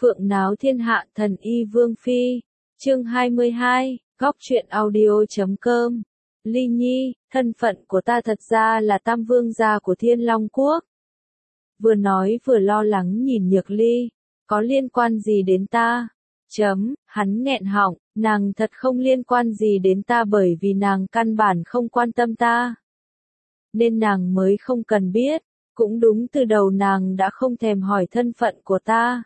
Phượng náo thiên hạ thần y vương phi. Chương 22, Góc truyện audio.com. Ly Nhi, thân phận của ta thật ra là Tam Vương gia của Thiên Long Quốc. Vừa nói vừa lo lắng nhìn Nhược Ly, có liên quan gì đến ta? Hắn nghẹn họng, nàng thật không liên quan gì đến ta bởi vì nàng căn bản không quan tâm ta. Nên nàng mới không cần biết, cũng đúng từ đầu nàng đã không thèm hỏi thân phận của ta.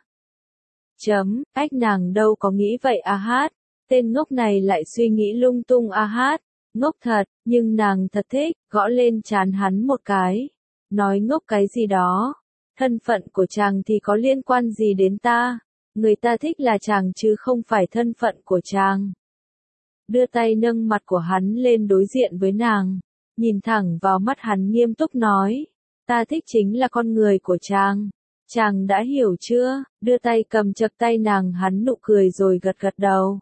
Ách nàng đâu có nghĩ vậy a hát, tên ngốc này lại suy nghĩ lung tung a hát, ngốc thật, nhưng nàng thật thích, gõ lên trán hắn một cái. Nói ngốc cái gì đó, thân phận của chàng thì có liên quan gì đến ta, người ta thích là chàng chứ không phải thân phận của chàng. Đưa tay nâng mặt của hắn lên đối diện với nàng, nhìn thẳng vào mắt hắn nghiêm túc nói, ta thích chính là con người của chàng. Chàng đã hiểu chưa? Đưa tay cầm chặt tay nàng, hắn nụ cười rồi gật gật đầu.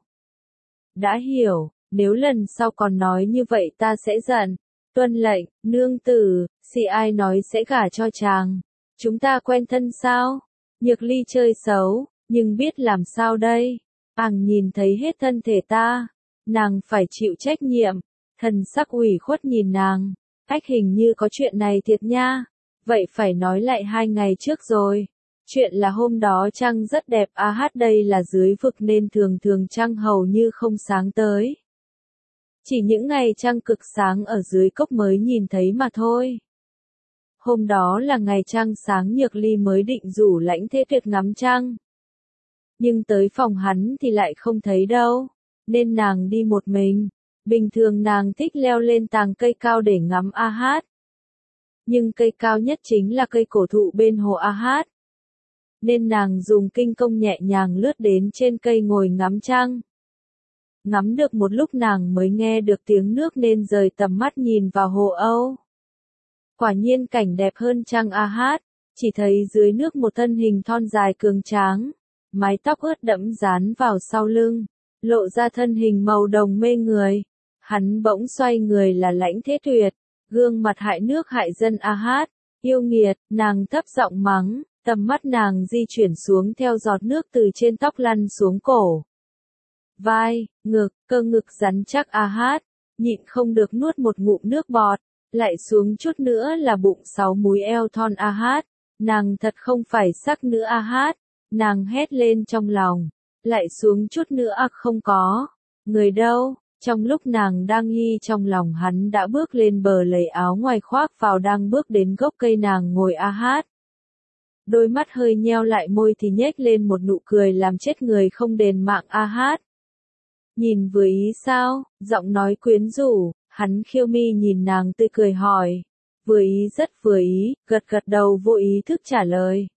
Đã hiểu, nếu lần sau còn nói như vậy ta sẽ giận. Tuân lệnh, nương tử, ai nói sẽ gả cho chàng. Chúng ta quen thân sao? Nhược Ly chơi xấu, nhưng biết làm sao đây? Nhìn thấy hết thân thể ta, nàng phải chịu trách nhiệm. Thần sắc ủy khuất nhìn nàng, ách hình như có chuyện này thiệt nha. Vậy phải nói lại 2 ngày trước rồi. Chuyện là hôm đó trăng rất đẹp a hát, đây là dưới vực nên thường thường trăng hầu như không sáng tới. Chỉ những ngày trăng cực sáng ở dưới cốc mới nhìn thấy mà thôi. Hôm đó là ngày trăng sáng, Nhược Ly mới định rủ Lãnh Thế Tuyệt ngắm trăng. Nhưng tới phòng hắn thì lại không thấy đâu, nên nàng đi một mình. Bình thường nàng thích leo lên tàng cây cao để ngắm a hát. Nhưng cây cao nhất chính là cây cổ thụ bên hồ a hát. Nên nàng dùng kinh công nhẹ nhàng lướt đến trên cây ngồi ngắm trăng. Ngắm được một lúc nàng mới nghe được tiếng nước nên rời tầm mắt nhìn vào hồ Âu. Quả nhiên cảnh đẹp hơn trăng a hát, chỉ thấy dưới nước một thân hình thon dài cường tráng, mái tóc ướt đẫm dán vào sau lưng, lộ ra thân hình màu đồng mê người. Hắn bỗng xoay người là Lãnh Thế Tuyệt, gương mặt hại nước hại dân a hát, yêu nghiệt, nàng thấp giọng mắng, tầm mắt nàng di chuyển xuống theo giọt nước từ trên tóc lăn xuống cổ. Vai, ngực, cơ ngực rắn chắc a hát, nhịn không được nuốt một ngụm nước bọt, lại xuống chút nữa là bụng 6 múi eo thon a hát, nàng thật không phải sắc nữ a hát, nàng hét lên trong lòng, lại xuống chút nữa không có, người đâu? Trong lúc nàng đang nghi trong lòng, hắn đã bước lên bờ lấy áo ngoài khoác vào đang bước đến gốc cây nàng ngồi a hát. Đôi mắt hơi nheo lại, môi thì nhếch lên một nụ cười làm chết người không đền mạng a hát. Nhìn vừa ý sao? Giọng nói quyến rũ, hắn khiêu mi nhìn nàng tươi cười hỏi. Vừa ý, rất vừa ý, gật gật đầu vô ý thức trả lời.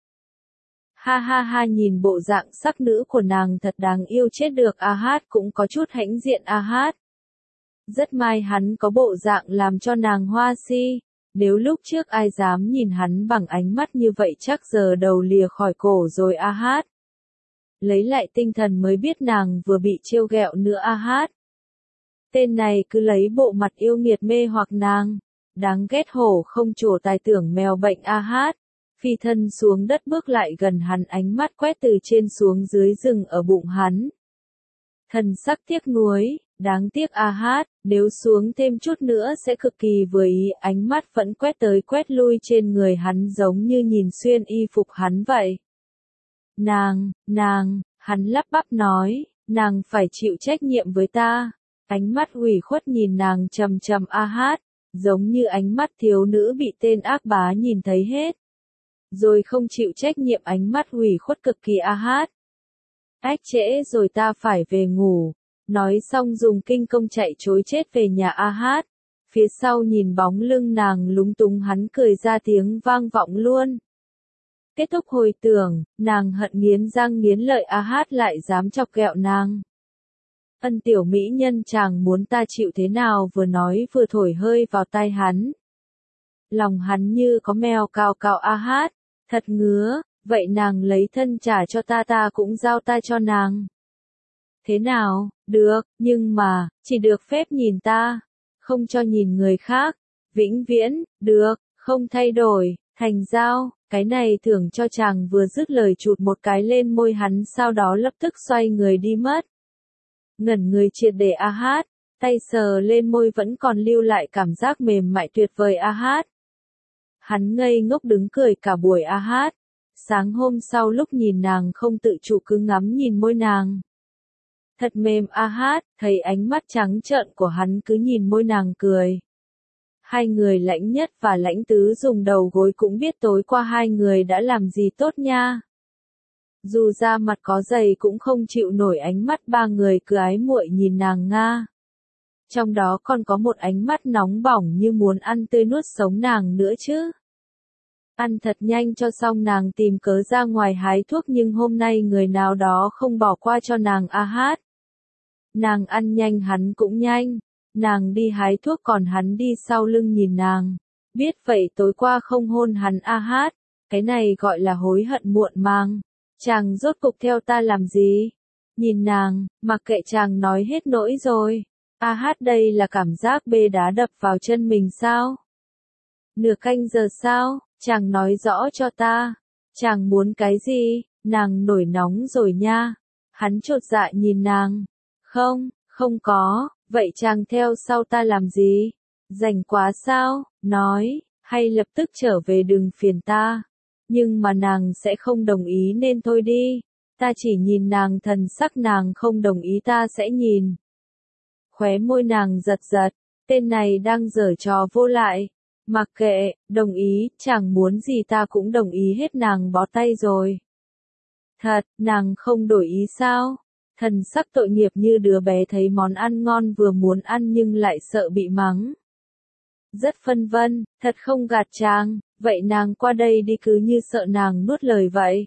Ha ha ha, nhìn bộ dạng sắc nữ của nàng thật đáng yêu chết được a hát, cũng có chút hãnh diện a hát. Rất may hắn có bộ dạng làm cho nàng hoa si, nếu lúc trước ai dám nhìn hắn bằng ánh mắt như vậy chắc giờ đầu lìa khỏi cổ rồi a hát. Lấy lại tinh thần mới biết nàng vừa bị trêu ghẹo nữa a hát. Tên này cứ lấy bộ mặt yêu nghiệt mê hoặc nàng, đáng ghét, hổ không trổ tài tưởng mèo bệnh a hát. Phi thân xuống đất bước lại gần hắn, ánh mắt quét từ trên xuống dưới rừng ở bụng hắn. Thần sắc tiếc nuối, đáng tiếc a hát, nếu xuống thêm chút nữa sẽ cực kỳ vừa ý, ánh mắt vẫn quét tới quét lui trên người hắn giống như nhìn xuyên y phục hắn vậy. Nàng, hắn lắp bắp nói, nàng phải chịu trách nhiệm với ta. Ánh mắt ủy khuất nhìn nàng trầm trầm a hát, giống như ánh mắt thiếu nữ bị tên ác bá nhìn thấy hết. Rồi không chịu trách nhiệm, ánh mắt ủy khuất cực kỳ a hát. Ách, trễ rồi, ta phải về ngủ. Nói xong dùng kinh công chạy trối chết về nhà a hát. Phía sau nhìn bóng lưng nàng lúng túng, hắn cười ra tiếng vang vọng luôn. Kết thúc hồi tưởng, nàng hận nghiến răng nghiến lợi a hát lại dám chọc ghẹo nàng. Ân tiểu mỹ nhân, chàng muốn ta chịu thế nào? Vừa nói vừa thổi hơi vào tai hắn. Lòng hắn như có mèo cào cào a hát, thật ngứa, vậy nàng lấy thân trả cho ta, ta cũng giao ta cho nàng. Thế nào? Được, nhưng mà, chỉ được phép nhìn ta, không cho nhìn người khác. Vĩnh viễn, được, không thay đổi, thành giao. Cái này thưởng cho chàng vừa dứt lời chụt một cái lên môi hắn, sau đó lập tức xoay người đi mất. Ngẩn người triệt để a hát, tay sờ lên môi vẫn còn lưu lại cảm giác mềm mại tuyệt vời a hát. Hắn ngây ngốc đứng cười cả buổi a hát. Sáng hôm sau lúc nhìn nàng không tự chủ cứ ngắm nhìn môi nàng. Thật mềm a hát, thấy ánh mắt trắng trợn của hắn cứ nhìn môi nàng cười. Hai người Lãnh Nhất và Lãnh Tứ dùng đầu gối cũng biết tối qua hai người đã làm gì tốt nha. Dù da mặt có dày cũng không chịu nổi ánh mắt ba người cứ ái muội nhìn nàng nga. Trong đó còn có một ánh mắt nóng bỏng như muốn ăn tươi nuốt sống nàng nữa chứ. Ăn thật nhanh cho xong nàng tìm cớ ra ngoài hái thuốc, nhưng hôm nay người nào đó không bỏ qua cho nàng a hát. Nàng ăn nhanh hắn cũng nhanh. Nàng đi hái thuốc còn hắn đi sau lưng nhìn nàng. Biết vậy tối qua không hôn hắn a hát. Cái này gọi là hối hận muộn màng. Chàng rốt cục theo ta làm gì? Nhìn nàng, mặc kệ chàng nói hết nỗi rồi. A hát đây là cảm giác bê đá đập vào chân mình sao? Nửa canh giờ sao? Chàng nói rõ cho ta. Chàng muốn cái gì? Nàng nổi nóng rồi nha. Hắn chột dạ nhìn nàng. Không, không có. Vậy chàng theo sau ta làm gì? Rảnh quá sao? Nói, hay lập tức trở về đừng phiền ta. Nhưng mà nàng sẽ không đồng ý nên thôi đi. Ta chỉ nhìn nàng, thần sắc nàng không đồng ý ta sẽ nhìn. Khóe môi nàng giật giật. Tên này đang giở trò vô lại. Mặc kệ, đồng ý, chàng muốn gì ta cũng đồng ý hết. Nàng bó tay rồi. Thật, nàng không đổi ý sao? Thần sắc tội nghiệp như đứa bé thấy món ăn ngon vừa muốn ăn nhưng lại sợ bị mắng. Rất phân vân, thật không gạt chàng, vậy nàng qua đây đi, cứ như sợ nàng nuốt lời vậy.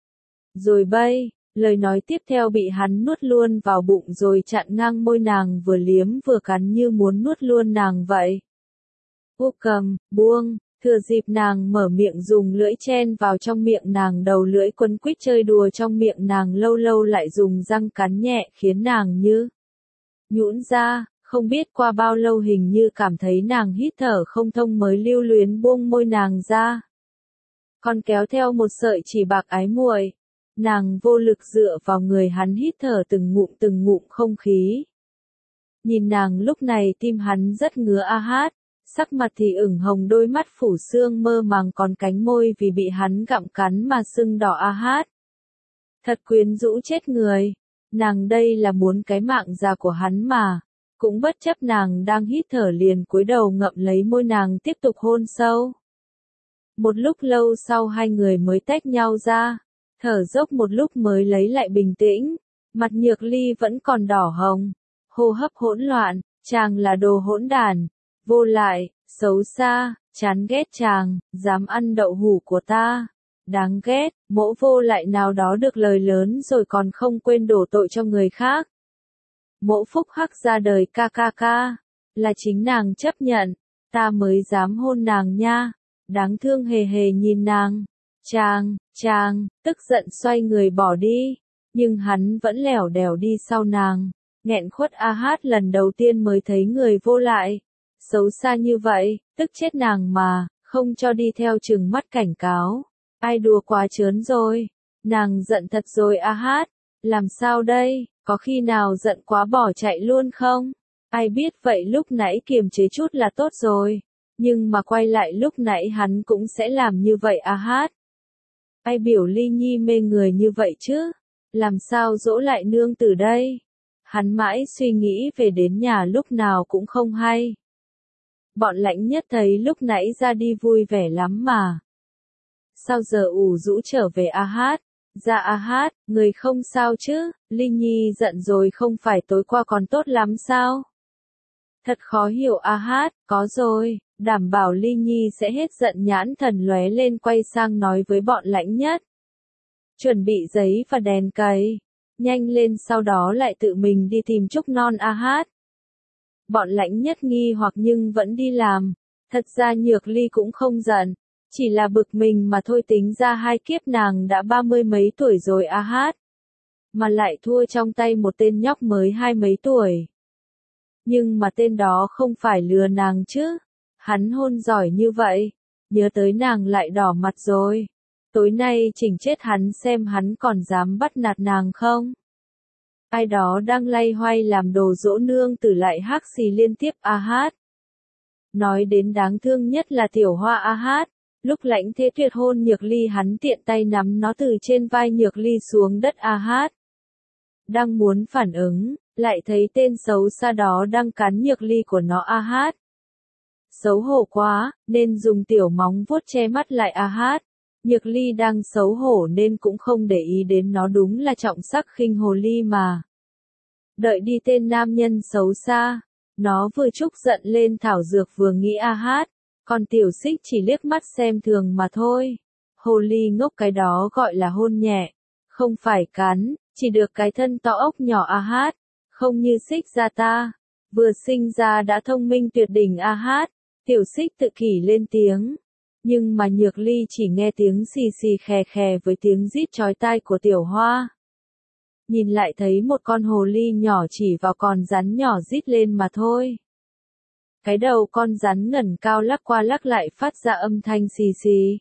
Rồi bây, lời nói tiếp theo bị hắn nuốt luôn vào bụng rồi chặn ngang môi nàng, vừa liếm vừa cắn như muốn nuốt luôn nàng vậy. Cô cầm, buông. Thừa dịp nàng mở miệng dùng lưỡi chen vào trong miệng nàng, đầu lưỡi quấn quýt chơi đùa trong miệng nàng, lâu lâu lại dùng răng cắn nhẹ khiến nàng như nhũn ra. Không biết qua bao lâu hình như cảm thấy nàng hít thở không thông mới lưu luyến buông môi nàng ra. Còn kéo theo một sợi chỉ bạc ái muội. Nàng vô lực dựa vào người hắn hít thở từng ngụm không khí. Nhìn nàng lúc này tim hắn rất ngứa a hát. Sắc mặt thì ửng hồng, đôi mắt phủ sương mơ màng, còn cánh môi vì bị hắn gặm cắn mà sưng đỏ a hát. Thật quyến rũ chết người. Nàng đây là muốn cái mạng già của hắn mà. Cũng bất chấp nàng đang hít thở liền cúi đầu ngậm lấy môi nàng tiếp tục hôn sâu. Một lúc lâu sau hai người mới tách nhau ra. Thở dốc một lúc mới lấy lại bình tĩnh. Mặt Nhược Ly vẫn còn đỏ hồng. Hô hấp hỗn loạn. Chàng là đồ hỗn đản. Vô lại, xấu xa, chán ghét chàng, dám ăn đậu hũ của ta. Đáng ghét, Mỗ vô lại nào đó được lời lớn rồi còn không quên đổ tội cho người khác. Mỗ phúc hắc ra đời ca, là chính nàng chấp nhận, ta mới dám hôn nàng nha. Đáng thương hề hề nhìn nàng. Chàng, tức giận xoay người bỏ đi. Nhưng hắn vẫn lẻo đẻo đi sau nàng. Nghẹn khuất a hát lần đầu tiên mới thấy người vô lại. Xấu xa như vậy, tức chết nàng mà, không cho đi theo chừng mắt cảnh cáo. Ai đùa quá trớn rồi. Nàng giận thật rồi a hát. Làm sao đây, có khi nào giận quá bỏ chạy luôn không? Ai biết vậy lúc nãy kiềm chế chút là tốt rồi. Nhưng mà quay lại lúc nãy hắn cũng sẽ làm như vậy a hát. Ai biểu Ly Nhi mê người như vậy chứ? Làm sao dỗ lại nương tử đây? Hắn mãi suy nghĩ về đến nhà lúc nào cũng không hay. Bọn Lãnh Nhất thấy lúc nãy ra đi vui vẻ lắm mà. Sao giờ ủ rũ trở về a hát? Dạ a hát, người không sao chứ? Ly Nhi giận rồi không phải tối qua còn tốt lắm sao? Thật khó hiểu a hát, có rồi, đảm bảo Ly Nhi sẽ hết giận. Nhãn thần lóe lên quay sang nói với bọn Lãnh Nhất. Chuẩn bị giấy và đèn cày. Nhanh lên, sau đó lại tự mình đi tìm trúc non a hát. Bọn Lãnh Nhất nghi hoặc nhưng vẫn đi làm. Thật ra Nhược Ly cũng không giận. Chỉ là bực mình mà thôi, tính ra hai kiếp nàng đã 30 mấy tuổi rồi a hát. Mà lại thua trong tay một tên nhóc mới 20 mấy tuổi. Nhưng mà tên đó không phải lừa nàng chứ. Hắn hôn giỏi như vậy. nhớ tới nàng lại đỏ mặt rồi. Tối nay chỉnh chết hắn xem hắn còn dám bắt nạt nàng không. Ai đó đang lay hoay làm đồ dỗ nương tử lại hắc xì liên tiếp a hát. Nói đến đáng thương nhất là tiểu hoa a hát. Lúc Lãnh Thế Tuyệt hôn Nhược Ly hắn tiện tay nắm nó từ trên vai Nhược Ly xuống đất a hát. Đang muốn phản ứng, lại thấy tên xấu xa đó đang cắn Nhược Ly của nó a hát. Xấu hổ quá, nên dùng tiểu móng vuốt che mắt lại a hát. Nhược Ly đang xấu hổ nên cũng không để ý đến nó, đúng là trọng sắc khinh hồ ly mà. Đợi đi tên nam nhân xấu xa, nó vừa trúc giận lên thảo dược vừa nghĩ a hát, còn tiểu xích chỉ liếc mắt xem thường mà thôi. Hồ ly ngốc cái đó gọi là hôn nhẹ, không phải cắn, chỉ được cái thân to ốc nhỏ a hát, không như xích ra ta, vừa sinh ra đã thông minh tuyệt đỉnh a hát. Tiểu xích tự kỷ lên tiếng. Nhưng mà Nhược Ly chỉ nghe tiếng xì xì khè khè với tiếng rít chói tai của tiểu hoa. Nhìn lại thấy một con hồ ly nhỏ chỉ vào con rắn nhỏ rít lên mà thôi. Cái đầu con rắn ngẩng cao lắc qua lắc lại phát ra âm thanh xì xì.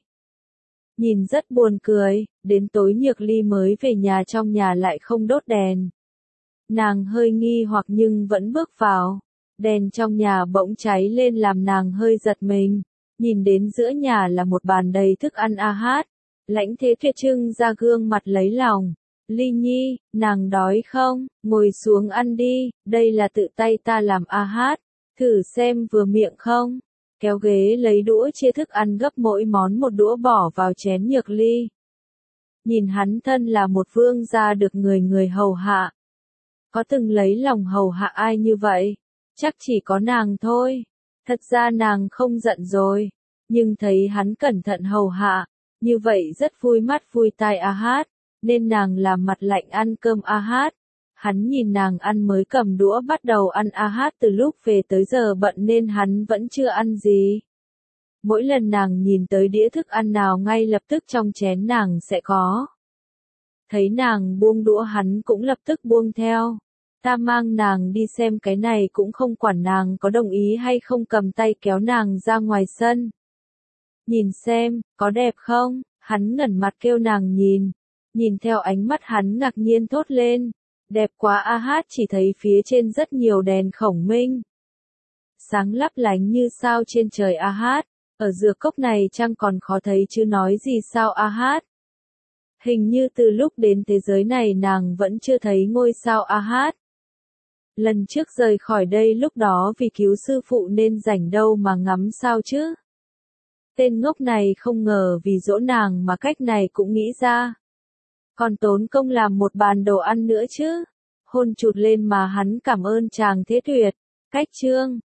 Nhìn rất buồn cười, đến tối Nhược Ly mới về nhà, trong nhà lại không đốt đèn. Nàng hơi nghi hoặc nhưng vẫn bước vào. Đèn trong nhà bỗng cháy lên làm nàng hơi giật mình. Nhìn đến giữa nhà là một bàn đầy thức ăn a hát. Lãnh Thế Tuyệt trưng ra gương mặt lấy lòng. Ly Nhi, nàng đói không? Ngồi xuống ăn đi, đây là tự tay ta làm a hát. Thử xem vừa miệng không? Kéo ghế lấy đũa chia thức ăn gấp mỗi món một đũa bỏ vào chén Nhược Ly. Nhìn hắn thân là một vương gia được người người hầu hạ. Có từng lấy lòng hầu hạ ai như vậy? Chắc chỉ có nàng thôi. Thật ra nàng không giận rồi, nhưng thấy hắn cẩn thận hầu hạ, như vậy rất vui mắt vui tai a hát, nên nàng làm mặt lạnh ăn cơm a hát. Hắn nhìn nàng ăn mới cầm đũa bắt đầu ăn a hát, từ lúc về tới giờ bận nên hắn vẫn chưa ăn gì. Mỗi lần nàng nhìn tới đĩa thức ăn nào ngay lập tức trong chén nàng sẽ có. Thấy nàng buông đũa hắn cũng lập tức buông theo. Ta mang nàng đi xem cái này cũng không quản nàng có đồng ý hay không, cầm tay kéo nàng ra ngoài sân. Nhìn xem, có đẹp không? Hắn ngẩng mặt kêu nàng nhìn. Nhìn theo ánh mắt hắn ngạc nhiên thốt lên. Đẹp quá a hát, chỉ thấy phía trên rất nhiều đèn khổng minh. Sáng lấp lánh như sao trên trời a hát. Ở dược cốc này chăng còn khó thấy chứ nói gì sao a hát. Hình như từ lúc đến thế giới này nàng vẫn chưa thấy ngôi sao a hát. Lần trước rời khỏi đây lúc đó vì cứu sư phụ nên rảnh đâu mà ngắm sao chứ. Tên ngốc này không ngờ vì dỗ nàng mà cách này cũng nghĩ ra. Còn tốn công làm một bàn đồ ăn nữa chứ. Hôn chụt lên mà hắn cảm ơn chàng Thế Tuyệt. Cách chương